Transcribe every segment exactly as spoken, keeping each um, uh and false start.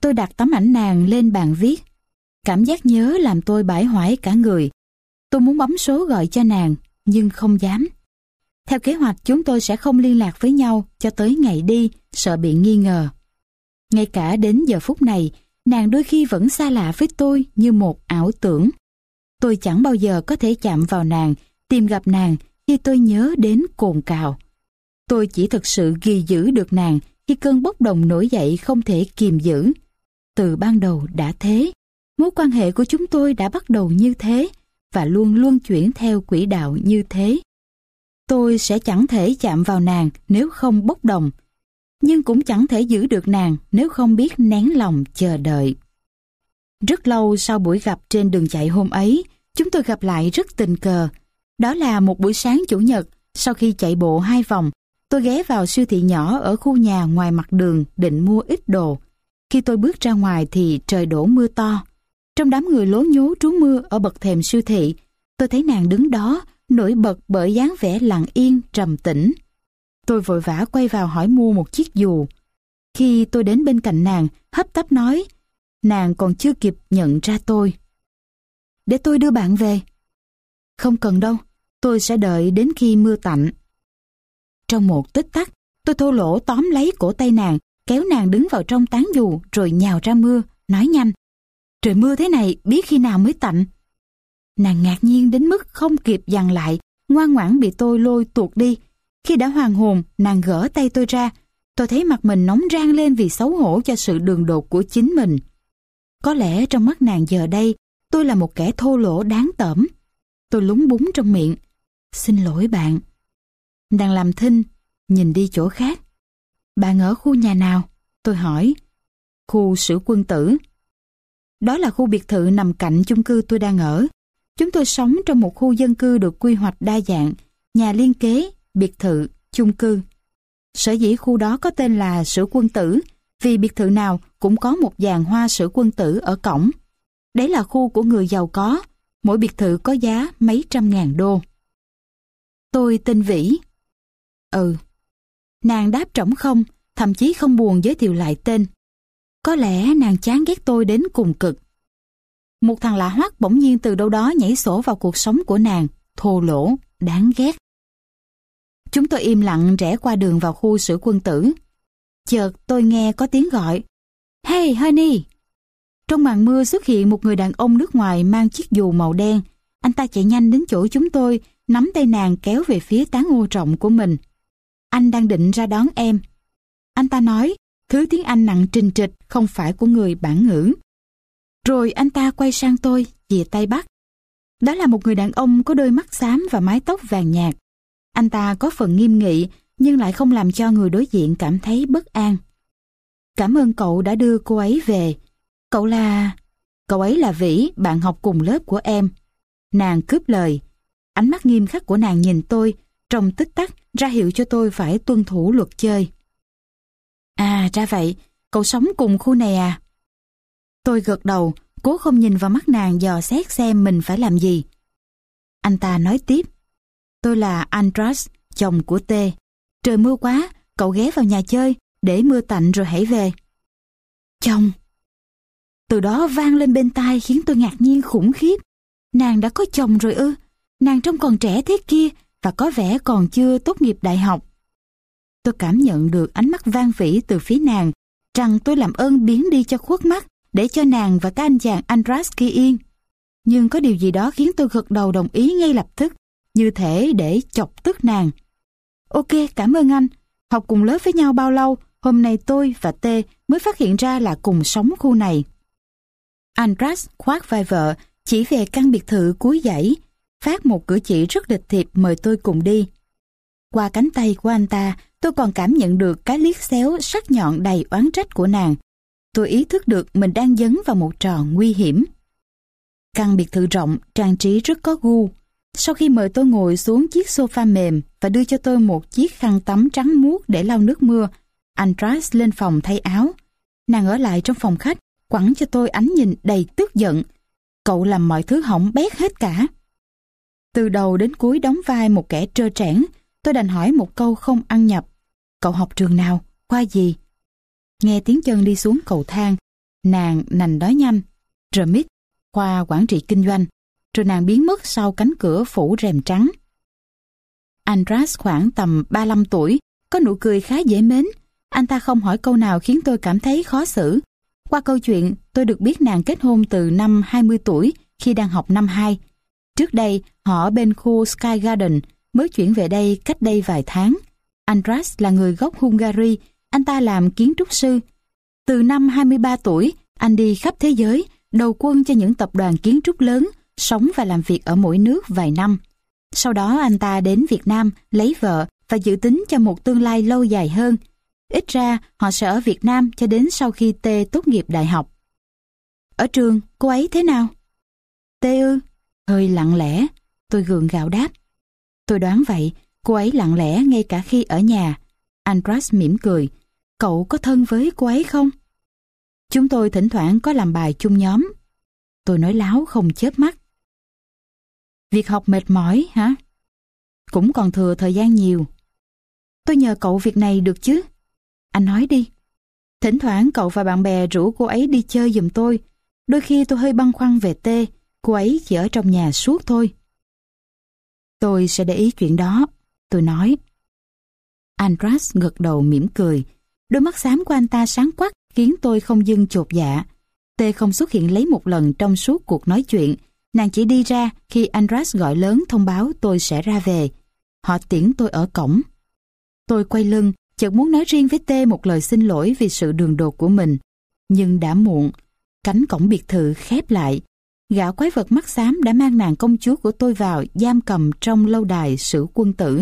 Tôi đặt tấm ảnh nàng lên bàn viết. Cảm giác nhớ làm tôi bãi hoải cả người. Tôi muốn bấm số gọi cho nàng, nhưng không dám. Theo kế hoạch chúng tôi sẽ không liên lạc với nhau cho tới ngày đi, sợ bị nghi ngờ. Ngay cả đến giờ phút này, nàng đôi khi vẫn xa lạ với tôi như một ảo tưởng. Tôi chẳng bao giờ có thể chạm vào nàng, tìm gặp nàng khi tôi nhớ đến cồn cào. Tôi chỉ thực sự ghi giữ được nàng khi cơn bốc đồng nổi dậy không thể kìm giữ. Từ ban đầu đã thế, mối quan hệ của chúng tôi đã bắt đầu như thế và luôn luân chuyển theo quỹ đạo như thế. Tôi sẽ chẳng thể chạm vào nàng nếu không bốc đồng, nhưng cũng chẳng thể giữ được nàng nếu không biết nén lòng chờ đợi. Rất lâu sau buổi gặp trên đường chạy hôm ấy, chúng tôi gặp lại rất tình cờ. Đó là một buổi sáng Chủ nhật, sau khi chạy bộ hai vòng, tôi ghé vào siêu thị nhỏ ở khu nhà ngoài mặt đường định mua ít đồ. Khi tôi bước ra ngoài thì trời đổ mưa to. Trong đám người lố nhố trú mưa ở bậc thềm siêu thị, tôi thấy nàng đứng đó, nổi bật bởi dáng vẻ lặng yên, trầm tĩnh. Tôi vội vã quay vào hỏi mua một chiếc dù. Khi tôi đến bên cạnh nàng, hấp tấp nói, nàng còn chưa kịp nhận ra tôi. Để tôi đưa bạn về. Không cần đâu, tôi sẽ đợi đến khi mưa tạnh. Trong một tích tắc, tôi thô lỗ tóm lấy cổ tay nàng, kéo nàng đứng vào trong tán dù rồi nhào ra mưa, nói nhanh. Trời mưa thế này biết khi nào mới tạnh. Nàng ngạc nhiên đến mức không kịp dằn lại, ngoan ngoãn bị tôi lôi tuột đi. Khi đã hoàn hồn, nàng gỡ tay tôi ra. Tôi thấy mặt mình nóng rang lên vì xấu hổ cho sự đường đột của chính mình. Có lẽ trong mắt nàng giờ đây, tôi là một kẻ thô lỗ đáng tởm. Tôi lúng búng trong miệng. Xin lỗi bạn. Nàng làm thinh, nhìn đi chỗ khác. Bạn ở khu nhà nào? Tôi hỏi. Khu Sử Quân Tử. Đó là khu biệt thự nằm cạnh chung cư tôi đang ở. Chúng tôi sống trong một khu dân cư được quy hoạch đa dạng, nhà liên kế, biệt thự, chung cư. Sở dĩ khu đó có tên là Sử Quân Tử vì biệt thự nào cũng có một dàn hoa Sử Quân Tử ở cổng. Đấy là khu của người giàu có, mỗi biệt thự có giá mấy trăm ngàn đô. Tôi tên Vĩ. Ừ. Nàng đáp trống không, thậm chí không buồn giới thiệu lại tên. Có lẽ nàng chán ghét tôi đến cùng cực. Một thằng lạ hoắc bỗng nhiên từ đâu đó nhảy sổ vào cuộc sống của nàng, thô lỗ, đáng ghét. Chúng tôi im lặng rẽ qua đường vào khu Sử Quân Tử. Chợt tôi nghe có tiếng gọi. Hey honey! Trong màn mưa xuất hiện một người đàn ông nước ngoài mang chiếc dù màu đen. Anh ta chạy nhanh đến chỗ chúng tôi, nắm tay nàng kéo về phía tán ô rộng của mình. Anh đang định ra đón em. Anh ta nói, thứ tiếng Anh nặng trình trịch không phải của người bản ngữ. Rồi anh ta quay sang tôi, chìa tay bắt. Đó là một người đàn ông có đôi mắt xám và mái tóc vàng nhạt. Anh ta có phần nghiêm nghị, nhưng lại không làm cho người đối diện cảm thấy bất an. Cảm ơn cậu đã đưa cô ấy về. Cậu là... Cậu ấy là Vĩ, bạn học cùng lớp của em. Nàng cướp lời. Ánh mắt nghiêm khắc của nàng nhìn tôi, trong tích tắc ra hiệu cho tôi phải tuân thủ luật chơi. À, ra vậy, cậu sống cùng khu này à? Tôi gật đầu, cố không nhìn vào mắt nàng dò xét xem mình phải làm gì. Anh ta nói tiếp. Tôi là Andras, chồng của T. Trời mưa quá, cậu ghé vào nhà chơi, để mưa tạnh rồi hãy về. Chồng! Từ đó vang lên bên tai khiến tôi ngạc nhiên khủng khiếp. Nàng đã có chồng rồi ư? Nàng trông còn trẻ thế kia và có vẻ còn chưa tốt nghiệp đại học. Tôi cảm nhận được ánh mắt van vỉ từ phía nàng, rằng tôi làm ơn biến đi cho khuất mắt để cho nàng và các anh chàng Andras kia yên. Nhưng có điều gì đó khiến tôi gật đầu đồng ý ngay lập tức, như thể để chọc tức nàng. Ok, cảm ơn anh. Học cùng lớp với nhau bao lâu, hôm nay tôi và T mới phát hiện ra là cùng sống khu này. Andras khoác vai vợ, chỉ về căn biệt thự cuối dãy, phát một cử chỉ rất lịch thiệp mời tôi cùng đi. Qua cánh tay của anh ta, tôi còn cảm nhận được cái liếc xéo sắc nhọn đầy oán trách của nàng. Tôi ý thức được mình đang dấn vào một trò nguy hiểm. Căn biệt thự rộng, trang trí rất có gu. Sau khi mời tôi ngồi xuống chiếc sofa mềm và đưa cho tôi một chiếc khăn tắm trắng muốt để lau nước mưa, Andras lên phòng thay áo. Nàng ở lại trong phòng khách, quẳng cho tôi ánh nhìn đầy tức giận. Cậu làm mọi thứ hỏng bét hết cả. Từ đầu đến cuối đóng vai một kẻ trơ trẽn, tôi đành hỏi một câu không ăn nhập. Cậu học trường nào? Khoa gì? Nghe tiếng chân đi xuống cầu thang, nàng nành đói nhanh, Remit, khoa quản trị kinh doanh, rồi nàng biến mất sau cánh cửa phủ rèm trắng. Andras khoảng tầm ba mươi lăm tuổi, có nụ cười khá dễ mến. Anh ta không hỏi câu nào khiến tôi cảm thấy khó xử. Qua câu chuyện, tôi được biết nàng kết hôn từ năm hai mươi tuổi khi đang học năm hai. Trước đây, họ ở bên khu Sky Garden, mới chuyển về đây cách đây vài tháng. Andras là người gốc Hungary, anh ta làm kiến trúc sư. Từ năm hai mươi ba tuổi, anh đi khắp thế giới, đầu quân cho những tập đoàn kiến trúc lớn, sống và làm việc ở mỗi nước vài năm. Sau đó anh ta đến Việt Nam lấy vợ và dự tính cho một tương lai lâu dài hơn. Ít ra họ sẽ ở Việt Nam cho đến sau khi T tốt nghiệp đại học. Ở trường, cô ấy thế nào? T ư? Hơi lặng lẽ, tôi gượng gạo đáp. Tôi đoán vậy, cô ấy lặng lẽ ngay cả khi ở nhà. Andras mỉm cười. Cậu có thân với cô ấy không? Chúng tôi thỉnh thoảng có làm bài chung nhóm. Tôi nói láo không chớp mắt. Việc học mệt mỏi hả? Cũng còn thừa thời gian nhiều. Tôi nhờ cậu việc này được chứ? Anh nói đi. Thỉnh thoảng cậu và bạn bè rủ cô ấy đi chơi giùm tôi. Đôi khi tôi hơi băn khoăn về T, cô ấy chỉ ở trong nhà suốt thôi. Tôi sẽ để ý chuyện đó, tôi nói. Andras gật đầu mỉm cười. Đôi mắt xám của anh ta sáng quắc khiến tôi không dưng chột dạ. T không xuất hiện lấy một lần trong suốt cuộc nói chuyện. Nàng chỉ đi ra khi Andras gọi lớn thông báo tôi sẽ ra về. Họ tiễn tôi ở cổng. Tôi quay lưng, chợt muốn nói riêng với T một lời xin lỗi vì sự đường đột của mình. Nhưng đã muộn. Cánh cổng biệt thự khép lại. Gã quái vật mắt xám đã mang nàng công chúa của tôi vào giam cầm trong lâu đài sử quân tử.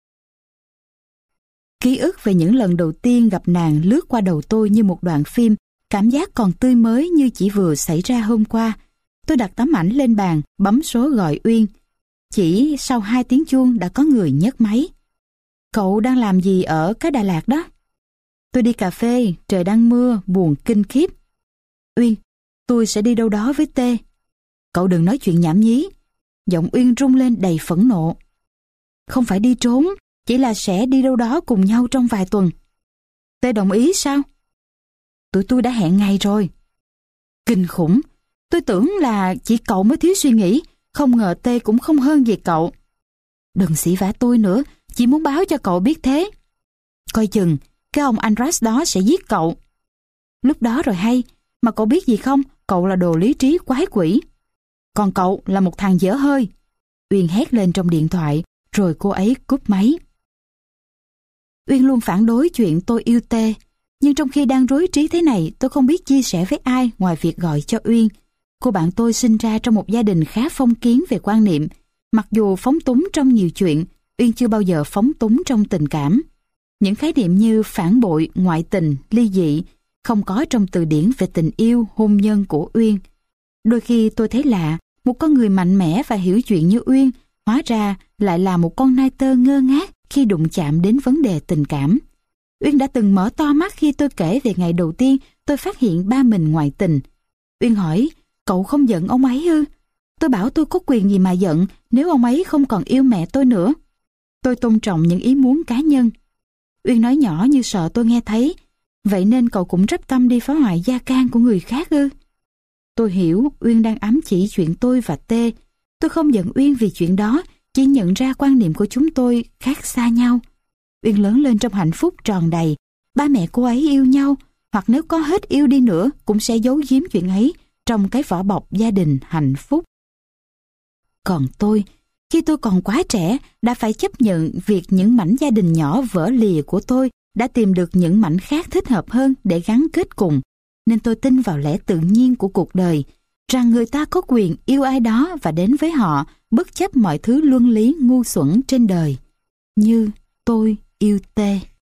Ký ức về những lần đầu tiên gặp nàng lướt qua đầu tôi như một đoạn phim, cảm giác còn tươi mới như chỉ vừa xảy ra hôm qua. Tôi đặt tấm ảnh lên bàn, bấm số gọi Uyên. Chỉ sau hai tiếng chuông đã có người nhấc máy. Cậu đang làm gì ở cái Đà Lạt đó? Tôi đi cà phê, trời đang mưa, buồn kinh khiếp. Uyên, tôi sẽ đi đâu đó với T. Cậu đừng nói chuyện nhảm nhí. Giọng Uyên rung lên đầy phẫn nộ. Không phải đi trốn, chỉ là sẽ đi đâu đó cùng nhau trong vài tuần. T đồng ý sao? Tụi tôi đã hẹn ngày rồi. Kinh khủng. Tôi tưởng là chỉ cậu mới thiếu suy nghĩ, không ngờ T cũng không hơn gì cậu. Đừng xỉ vả tôi nữa, chỉ muốn báo cho cậu biết thế. Coi chừng, cái ông Andras đó sẽ giết cậu. Lúc đó rồi hay, mà cậu biết gì không, cậu là đồ lý trí quái quỷ. Còn cậu là một thằng dở hơi. Uyên hét lên trong điện thoại, rồi cô ấy cúp máy. Uyên luôn phản đối chuyện tôi yêu T, nhưng trong khi đang rối trí thế này, tôi không biết chia sẻ với ai ngoài việc gọi cho Uyên. Cô bạn tôi sinh ra trong một gia đình khá phong kiến về quan niệm. Mặc dù phóng túng trong nhiều chuyện, Uyên chưa bao giờ phóng túng trong tình cảm. Những khái niệm như phản bội, ngoại tình, ly dị không có trong từ điển về tình yêu, hôn nhân của Uyên. Đôi khi tôi thấy lạ, một con người mạnh mẽ và hiểu chuyện như Uyên, hóa ra lại là một con nai tơ ngơ ngác khi đụng chạm đến vấn đề tình cảm. Uyên đã từng mở to mắt khi tôi kể về ngày đầu tiên tôi phát hiện ba mình ngoại tình. Uyên hỏi, cậu không giận ông ấy ư? Tôi bảo tôi có quyền gì mà giận nếu ông ấy không còn yêu mẹ tôi nữa. Tôi tôn trọng những ý muốn cá nhân. Uyên nói nhỏ như sợ tôi nghe thấy. Vậy nên cậu cũng rắp tâm đi phá hoại gia can của người khác ư? Tôi hiểu Uyên đang ám chỉ chuyện tôi và T. Tôi không giận Uyên vì chuyện đó, chỉ nhận ra quan niệm của chúng tôi khác xa nhau. Uyên lớn lên trong hạnh phúc tròn đầy. Ba mẹ cô ấy yêu nhau, hoặc nếu có hết yêu đi nữa cũng sẽ giấu giếm chuyện ấy trong cái vỏ bọc gia đình hạnh phúc. Còn tôi, khi tôi còn quá trẻ, đã phải chấp nhận việc những mảnh gia đình nhỏ vỡ lìa của tôi đã tìm được những mảnh khác thích hợp hơn để gắn kết cùng. Nên tôi tin vào lẽ tự nhiên của cuộc đời, rằng người ta có quyền yêu ai đó và đến với họ bất chấp mọi thứ luân lý ngu xuẩn trên đời. Như tôi yêu T.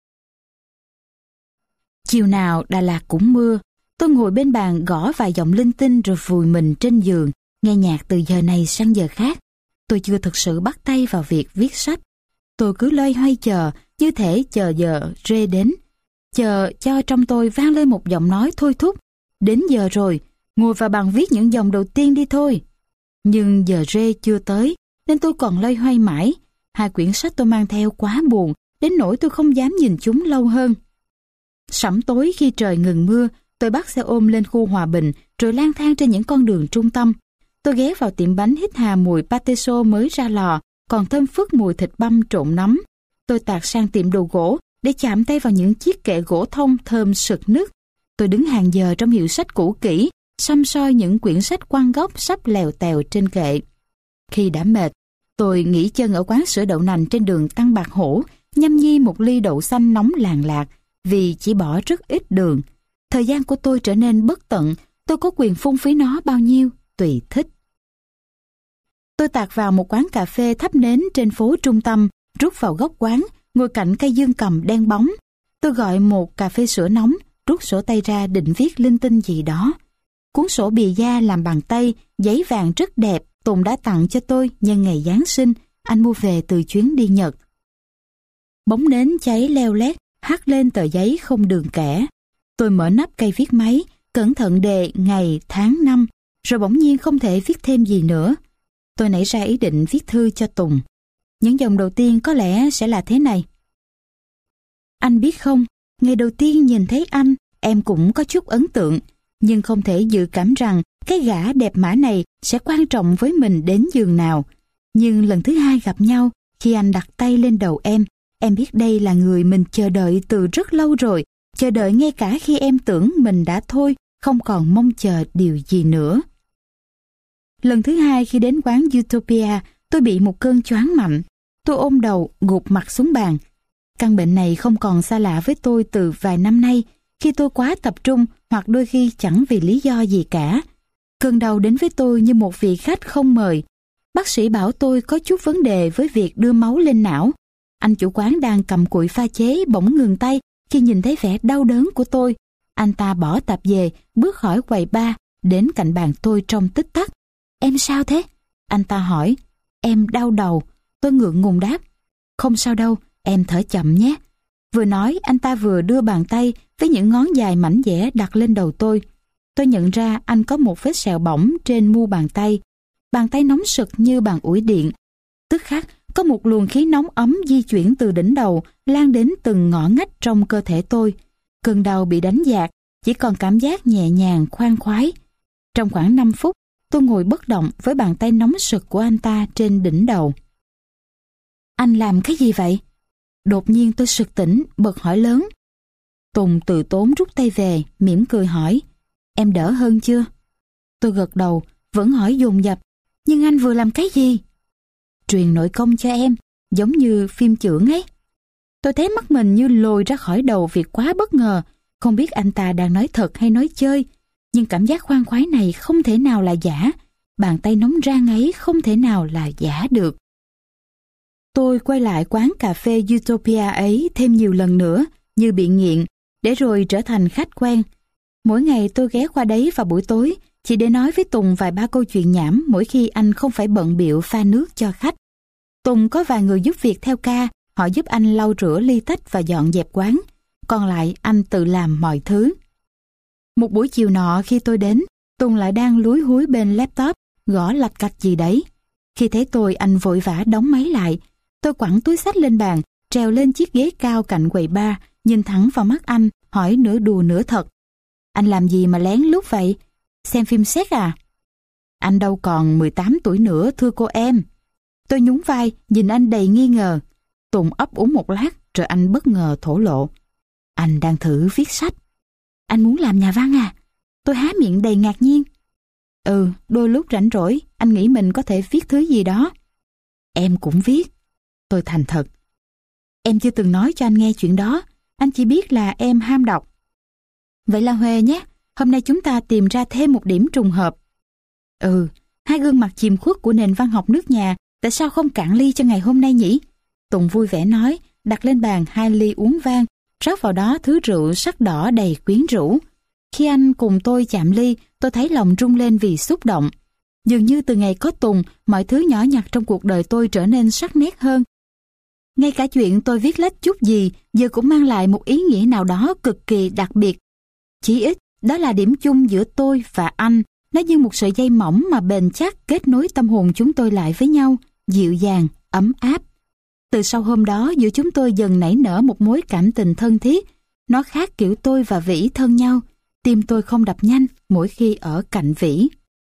Chiều nào Đà Lạt cũng mưa. Tôi ngồi bên bàn gõ vài dòng linh tinh rồi vùi mình trên giường, nghe nhạc từ giờ này sang giờ khác. Tôi chưa thực sự bắt tay vào việc viết sách. Tôi cứ loay hoay chờ, như thể chờ giờ rê đến. Chờ cho trong tôi vang lên một giọng nói thôi thúc. Đến giờ rồi, ngồi vào bàn viết những dòng đầu tiên đi thôi. Nhưng giờ rê chưa tới, nên tôi còn loay hoay mãi. Hai quyển sách tôi mang theo quá buồn, đến nỗi tôi không dám nhìn chúng lâu hơn. Sẩm tối khi trời ngừng mưa, tôi bắt xe ôm lên khu Hòa Bình rồi lang thang trên những con đường trung tâm. Tôi ghé vào tiệm bánh hít hà mùi pate xô mới ra lò, còn thơm phức mùi thịt băm trộn nấm. Tôi tạt sang tiệm đồ gỗ để chạm tay vào những chiếc kệ gỗ thông thơm sực nức. Tôi đứng hàng giờ trong hiệu sách cũ kỹ, săm soi những quyển sách quăng góc sắp lèo tèo trên kệ. Khi đã mệt, tôi nghỉ chân ở quán sữa đậu nành trên đường Tăng Bạc Hổ, nhâm nhi một ly đậu xanh nóng làng lạc vì chỉ bỏ rất ít đường. Thời gian của tôi trở nên bất tận, tôi có quyền phung phí nó bao nhiêu, tùy thích. Tôi tạt vào một quán cà phê thắp nến trên phố trung tâm, rút vào góc quán, ngồi cạnh cây dương cầm đen bóng. Tôi gọi một cà phê sữa nóng, rút sổ tay ra định viết linh tinh gì đó. Cuốn sổ bìa da làm bằng tay, giấy vàng rất đẹp, Tùng đã tặng cho tôi nhân ngày Giáng sinh, anh mua về từ chuyến đi Nhật. Bóng nến cháy leo lét, hắt lên tờ giấy không đường kẻ. Tôi mở nắp cây viết máy, cẩn thận đề ngày, tháng, năm, rồi bỗng nhiên không thể viết thêm gì nữa. Tôi nảy ra ý định viết thư cho Tùng. Những dòng đầu tiên có lẽ sẽ là thế này. Anh biết không, ngày đầu tiên nhìn thấy anh, em cũng có chút ấn tượng, nhưng không thể dự cảm rằng cái gã đẹp mã này sẽ quan trọng với mình đến giường nào. Nhưng lần thứ hai gặp nhau, khi anh đặt tay lên đầu em, em biết đây là người mình chờ đợi từ rất lâu rồi, chờ đợi ngay cả khi em tưởng mình đã thôi, không còn mong chờ điều gì nữa. Lần thứ hai khi đến quán Utopia, tôi bị một cơn choáng mạnh. Tôi ôm đầu, gục mặt xuống bàn. Căn bệnh này không còn xa lạ với tôi từ vài năm nay, khi tôi quá tập trung hoặc đôi khi chẳng vì lý do gì cả. Cơn đau đến với tôi như một vị khách không mời. Bác sĩ bảo tôi có chút vấn đề với việc đưa máu lên não. Anh chủ quán đang cầm cụi pha chế bỗng ngừng tay khi nhìn thấy vẻ đau đớn của tôi. Anh ta bỏ tạp về, bước khỏi quầy bar, đến cạnh bàn tôi trong tích tắc. Em sao thế? Anh ta hỏi. Em đau đầu. Tôi ngượng ngùng đáp. Không sao đâu, em thở chậm nhé. Vừa nói, anh ta vừa đưa bàn tay với những ngón dài mảnh dẻ đặt lên đầu tôi. Tôi nhận ra anh có một vết sẹo bỏng trên mu bàn tay. Bàn tay nóng sực như bàn ủi điện. Tức khắc, có một luồng khí nóng ấm di chuyển từ đỉnh đầu, lan đến từng ngõ ngách trong cơ thể tôi. Cơn đau bị đánh dạt, chỉ còn cảm giác nhẹ nhàng, khoan khoái. Trong khoảng năm phút, tôi ngồi bất động với bàn tay nóng sực của anh ta trên đỉnh đầu. Anh làm cái gì vậy? Đột nhiên tôi sực tỉnh, bật hỏi lớn. Tùng từ tốn rút tay về, mỉm cười hỏi. Em đỡ hơn chưa? Tôi gật đầu, vẫn hỏi dồn dập. Nhưng anh vừa làm cái gì? Truyền nội công cho em, giống như phim chưởng ấy. Tôi thấy mắt mình như lồi ra khỏi đầu việc quá bất ngờ. Không biết anh ta đang nói thật hay nói chơi. Nhưng cảm giác khoan khoái này không thể nào là giả. Bàn tay nóng rang ấy không thể nào là giả được. Tôi quay lại quán cà phê Utopia ấy thêm nhiều lần nữa, như bị nghiện, để rồi trở thành khách quen. Mỗi ngày tôi ghé qua đấy vào buổi tối, chỉ để nói với Tùng vài ba câu chuyện nhảm mỗi khi anh không phải bận bịu pha nước cho khách. Tùng có vài người giúp việc theo ca, họ giúp anh lau rửa ly tách và dọn dẹp quán. Còn lại anh tự làm mọi thứ. Một buổi chiều nọ khi tôi đến, Tùng lại đang lúi húi bên laptop, gõ lạch cạch gì đấy. Khi thấy tôi, anh vội vã đóng máy lại. Tôi quẳng túi xách lên bàn, trèo lên chiếc ghế cao cạnh quầy bar, nhìn thẳng vào mắt anh, hỏi nửa đùa nửa thật. Anh làm gì mà lén lút vậy? Xem phim sex à? Anh đâu còn mười tám tuổi nữa thưa cô em. Tôi nhún vai, nhìn anh đầy nghi ngờ. Tùng ấp úng một lát, rồi anh bất ngờ thổ lộ. Anh đang thử viết sách. Anh muốn làm nhà văn à? Tôi há miệng đầy ngạc nhiên. Ừ, đôi lúc rảnh rỗi, anh nghĩ mình có thể viết thứ gì đó. Em cũng viết. Tôi thành thật. Em chưa từng nói cho anh nghe chuyện đó, anh chỉ biết là em ham đọc. Vậy là huề nhé, hôm nay chúng ta tìm ra thêm một điểm trùng hợp. Ừ, hai gương mặt chìm khuất của nền văn học nước nhà, tại sao không cạn ly cho ngày hôm nay nhỉ? Tùng vui vẻ nói, đặt lên bàn hai ly uống vang, rót vào đó thứ rượu sắc đỏ đầy quyến rũ. Khi anh cùng tôi chạm ly, tôi thấy lòng rung lên vì xúc động. Dường như từ ngày có Tùng, mọi thứ nhỏ nhặt trong cuộc đời tôi trở nên sắc nét hơn. Ngay cả chuyện tôi viết lách chút gì giờ cũng mang lại một ý nghĩa nào đó cực kỳ đặc biệt. Chỉ ít, đó là điểm chung giữa tôi và anh. Nó như một sợi dây mỏng mà bền chắc kết nối tâm hồn chúng tôi lại với nhau, dịu dàng, ấm áp. Từ sau hôm đó giữa chúng tôi dần nảy nở một mối cảm tình thân thiết. Nó khác kiểu tôi và Vĩ thân nhau. Tim tôi không đập nhanh mỗi khi ở cạnh Vĩ.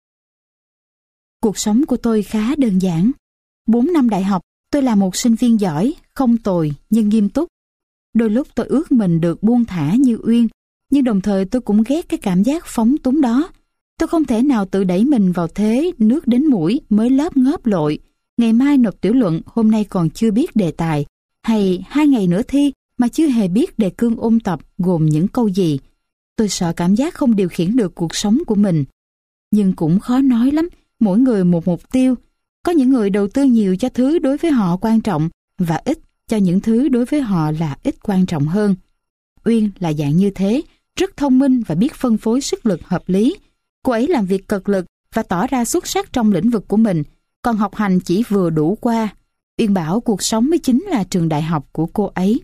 Cuộc sống của tôi khá đơn giản. Bốn năm đại học, tôi là một sinh viên giỏi, không tồi nhưng nghiêm túc. Đôi lúc tôi ước mình được buông thả như Uyên, nhưng đồng thời tôi cũng ghét cái cảm giác phóng túng đó. Tôi không thể nào tự đẩy mình vào thế nước đến mũi mới lớp ngớp lội. Ngày mai nộp tiểu luận, hôm nay còn chưa biết đề tài. Hay hai ngày nữa thi mà chưa hề biết đề cương ôn tập gồm những câu gì. Tôi sợ cảm giác không điều khiển được cuộc sống của mình. Nhưng cũng khó nói lắm, mỗi người một mục tiêu. Có những người đầu tư nhiều cho thứ đối với họ quan trọng và ít cho những thứ đối với họ là ít quan trọng hơn. Uyên là dạng như thế, rất thông minh và biết phân phối sức lực hợp lý. Cô ấy làm việc cật lực và tỏ ra xuất sắc trong lĩnh vực của mình, còn học hành chỉ vừa đủ qua. Uyên bảo cuộc sống mới chính là trường đại học của cô ấy.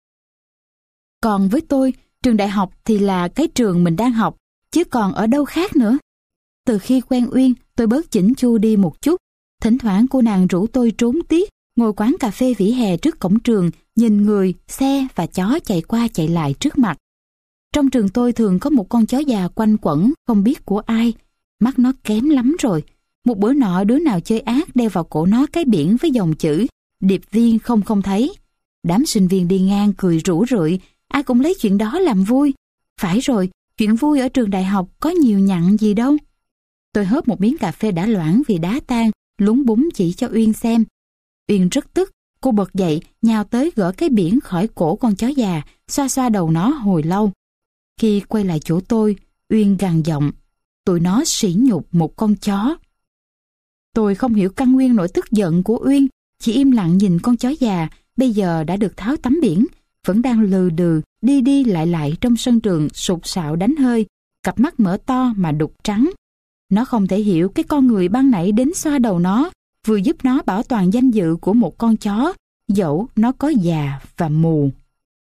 Còn với tôi, trường đại học thì là cái trường mình đang học, chứ còn ở đâu khác nữa. Từ khi quen Uyên, tôi bớt chỉnh chu đi một chút. Thỉnh thoảng cô nàng rủ tôi trốn tiết, ngồi quán cà phê vỉa hè trước cổng trường, nhìn người, xe và chó chạy qua chạy lại trước mặt. Trong trường tôi thường có một con chó già quanh quẩn, không biết của ai. Mắt nó kém lắm rồi. Một bữa nọ đứa nào chơi ác đeo vào cổ nó cái biển với dòng chữ điệp viên không không thấy. Đám sinh viên đi ngang cười rủ rượi, ai cũng lấy chuyện đó làm vui. Phải rồi, chuyện vui ở trường đại học có nhiều nhặn gì đâu. Tôi hớp một miếng cà phê đã loãng vì đá tan, lúng búng chỉ cho Uyên xem. Uyên rất tức, cô bật dậy, nhào tới gỡ cái biển khỏi cổ con chó già, xoa xoa đầu nó hồi lâu. Khi quay lại chỗ tôi, Uyên gằn giọng, tụi nó sỉ nhục một con chó. Tôi không hiểu căn nguyên nỗi tức giận của Uyên, chỉ im lặng nhìn con chó già, bây giờ đã được tháo tấm biển, vẫn đang lừ đừ, đi đi lại lại trong sân trường sụt sạo đánh hơi, cặp mắt mở to mà đục trắng. Nó không thể hiểu cái con người ban nãy đến xoa đầu nó, vừa giúp nó bảo toàn danh dự của một con chó, dẫu nó có già và mù.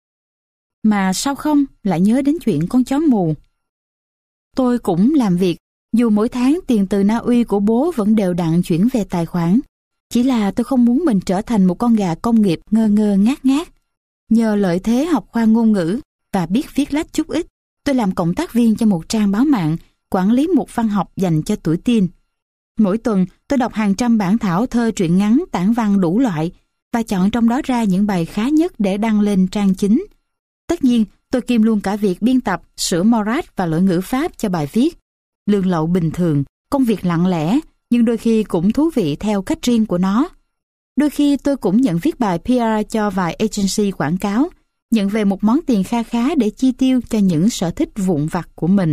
Mà sao không lại nhớ đến chuyện con chó mù? Tôi cũng làm việc, dù mỗi tháng tiền từ Na Uy của bố vẫn đều đặn chuyển về tài khoản. Chỉ là tôi không muốn mình trở thành một con gà công nghiệp ngơ ngơ ngát ngát. Nhờ lợi thế học khoa ngôn ngữ và biết viết lách chút ít, tôi làm cộng tác viên cho một trang báo mạng, quản lý một văn học dành cho tuổi teen. Mỗi tuần tôi đọc hàng trăm bản thảo thơ truyện ngắn, tản văn đủ loại và chọn trong đó ra những bài khá nhất để đăng lên trang chính. Tất nhiên, tôi kiêm luôn cả việc biên tập, sửa Morat và lỗi ngữ pháp cho bài viết. Lương lậu bình thường, công việc lặng lẽ, nhưng đôi khi cũng thú vị theo cách riêng của nó. Đôi khi tôi cũng nhận viết bài pê rờ cho vài agency quảng cáo, nhận về một món tiền kha khá để chi tiêu cho những sở thích vụn vặt của mình.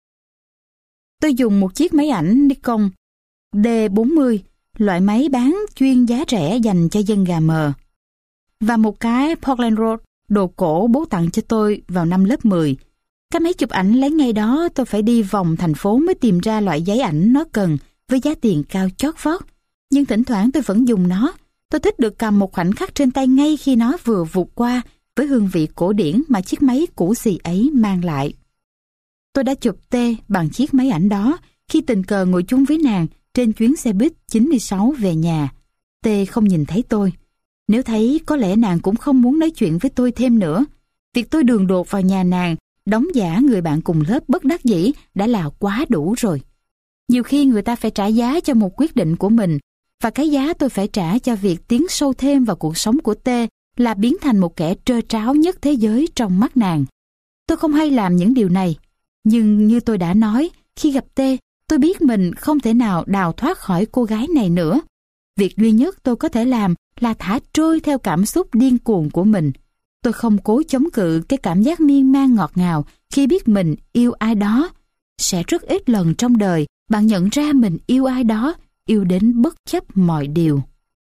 Tôi dùng một chiếc máy ảnh Nikon D bốn mươi, loại máy bán chuyên giá rẻ dành cho dân gà mờ. Và một cái Portland Road, đồ cổ bố tặng cho tôi vào năm lớp mười. Cái máy chụp ảnh lấy ngay đó tôi phải đi vòng thành phố mới tìm ra loại giấy ảnh nó cần với giá tiền cao chót vót. Nhưng thỉnh thoảng tôi vẫn dùng nó. Tôi thích được cầm một khoảnh khắc trên tay ngay khi nó vừa vụt qua với hương vị cổ điển mà chiếc máy cũ xì ấy mang lại. Tôi đã chụp T bằng chiếc máy ảnh đó khi tình cờ ngồi chung với nàng trên chuyến xe buýt chín mươi sáu về nhà. T không nhìn thấy tôi. Nếu thấy, có lẽ nàng cũng không muốn nói chuyện với tôi thêm nữa. Việc tôi đường đột vào nhà nàng, đóng giả người bạn cùng lớp bất đắc dĩ đã là quá đủ rồi. Nhiều khi người ta phải trả giá cho một quyết định của mình, và cái giá tôi phải trả cho việc tiến sâu thêm vào cuộc sống của T là biến thành một kẻ trơ tráo nhất thế giới trong mắt nàng. Tôi không hay làm những điều này, nhưng như tôi đã nói, khi gặp T, tôi biết mình không thể nào đào thoát khỏi cô gái này nữa. Việc duy nhất tôi có thể làm là thả trôi theo cảm xúc điên cuồng của mình. Tôi không cố chống cự cái cảm giác miên man ngọt ngào khi biết mình yêu ai đó. Sẽ rất ít lần trong đời bạn nhận ra mình yêu ai đó, yêu đến bất chấp mọi điều.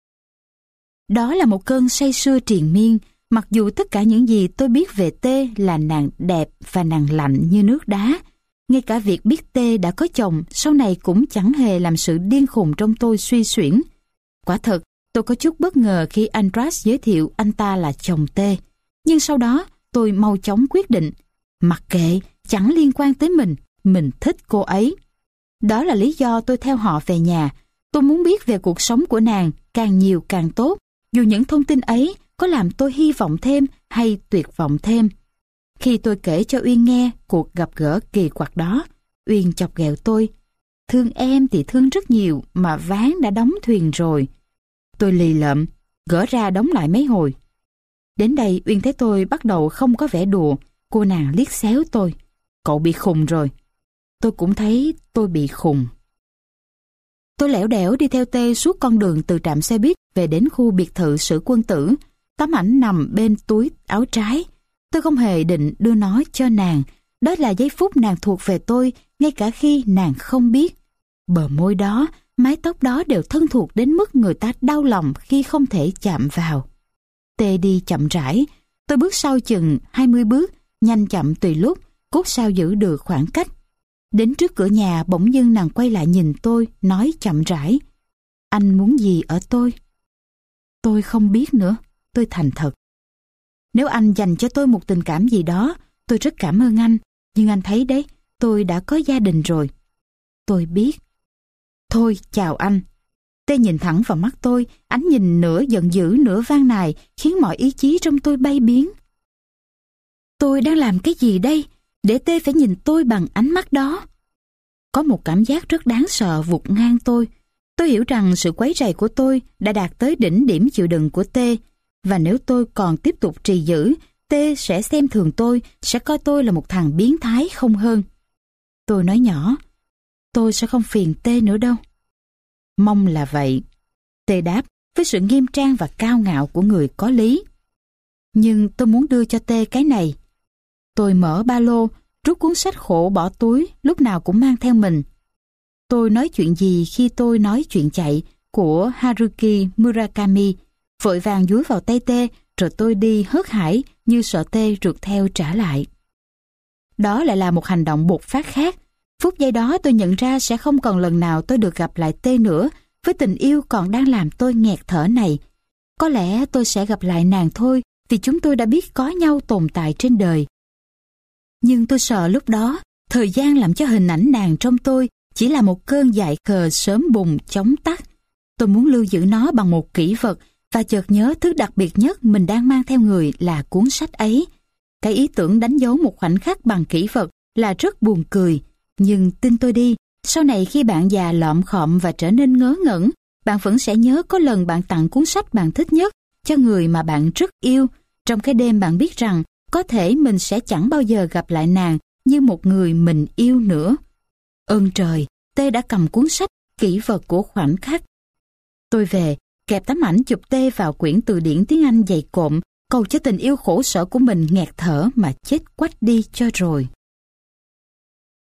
Đó là một cơn say sưa triền miên, mặc dù tất cả những gì tôi biết về T là nàng đẹp và nàng lạnh như nước đá. Ngay cả việc biết T đã có chồng sau này cũng chẳng hề làm sự điên khùng trong tôi suy xuyển. Quả thật, tôi có chút bất ngờ khi Andras giới thiệu anh ta là chồng T. Nhưng sau đó, tôi mau chóng quyết định. Mặc kệ, chẳng liên quan tới mình, mình thích cô ấy. Đó là lý do tôi theo họ về nhà. Tôi muốn biết về cuộc sống của nàng, càng nhiều càng tốt, dù những thông tin ấy có làm tôi hy vọng thêm hay tuyệt vọng thêm. Khi tôi kể cho Uyên nghe cuộc gặp gỡ kỳ quặc đó, Uyên chọc ghẹo tôi. Thương em thì thương rất nhiều mà ván đã đóng thuyền rồi. Tôi lì lợm, gỡ ra đóng lại mấy hồi. Đến đây Uyên thấy tôi bắt đầu không có vẻ đùa, cô nàng liếc xéo tôi. Cậu bị khùng rồi. Tôi cũng thấy tôi bị khùng. Tôi lẻo đẻo đi theo Tê suốt con đường từ trạm xe buýt về đến khu biệt thự Sử Quân Tử. Tấm ảnh nằm bên túi áo trái. Tôi không hề định đưa nó cho nàng. Đó là giây phút nàng thuộc về tôi, ngay cả khi nàng không biết. Bờ môi đó, mái tóc đó đều thân thuộc đến mức người ta đau lòng khi không thể chạm vào. Tê đi chậm rãi. Tôi bước sau chừng hai mươi bước, nhanh chậm tùy lúc, cốt sao giữ được khoảng cách. Đến trước cửa nhà bỗng dưng nàng quay lại nhìn tôi, nói chậm rãi. Anh muốn gì ở tôi? Tôi không biết nữa, tôi thành thật. Nếu anh dành cho tôi một tình cảm gì đó, tôi rất cảm ơn anh. Nhưng anh thấy đấy, tôi đã có gia đình rồi. Tôi biết. Thôi, chào anh. Tê nhìn thẳng vào mắt tôi, ánh nhìn nửa giận dữ nửa van nài, khiến mọi ý chí trong tôi bay biến. Tôi đang làm cái gì đây, để Tê phải nhìn tôi bằng ánh mắt đó? Có một cảm giác rất đáng sợ vụt ngang tôi. Tôi hiểu rằng sự quấy rầy của tôi đã đạt tới đỉnh điểm chịu đựng của Tê, và nếu tôi còn tiếp tục trì giữ, Tê sẽ xem thường tôi, sẽ coi tôi là một thằng biến thái không hơn. Tôi nói nhỏ, tôi sẽ không phiền Tê nữa đâu. Mong là vậy. Tê đáp với sự nghiêm trang và cao ngạo của người có lý. Nhưng tôi muốn đưa cho Tê cái này. Tôi mở ba lô, rút cuốn sách khổ bỏ túi, lúc nào cũng mang theo mình. Tôi nói chuyện gì khi tôi nói chuyện chạy của Haruki Murakami, vội vàng dúi vào tay Tê, rồi tôi đi hớt hải như sợ Tê rượt theo trả lại. Đó lại là một hành động bột phát khác. Phút giây đó tôi nhận ra sẽ không còn lần nào tôi được gặp lại Tê nữa, với tình yêu còn đang làm tôi nghẹt thở này. Có lẽ tôi sẽ gặp lại nàng thôi, vì chúng tôi đã biết có nhau tồn tại trên đời. Nhưng tôi sợ lúc đó, thời gian làm cho hình ảnh nàng trong tôi chỉ là một cơn dại khờ sớm bùng chóng tắt. Tôi muốn lưu giữ nó bằng một kỷ vật, và chợt nhớ thứ đặc biệt nhất mình đang mang theo người là cuốn sách ấy. Cái ý tưởng đánh dấu một khoảnh khắc bằng kỷ vật là rất buồn cười. Nhưng tin tôi đi, sau này khi bạn già lọm khọm và trở nên ngớ ngẩn, bạn vẫn sẽ nhớ có lần bạn tặng cuốn sách bạn thích nhất cho người mà bạn rất yêu, trong cái đêm bạn biết rằng có thể mình sẽ chẳng bao giờ gặp lại nàng như một người mình yêu nữa. Ơn trời, Tê đã cầm cuốn sách, kỷ vật của khoảnh khắc. Tôi về, kẹp tấm ảnh chụp Tê vào quyển từ điển tiếng Anh dày cộm, cầu cho tình yêu khổ sở của mình nghẹt thở mà chết quách đi cho rồi.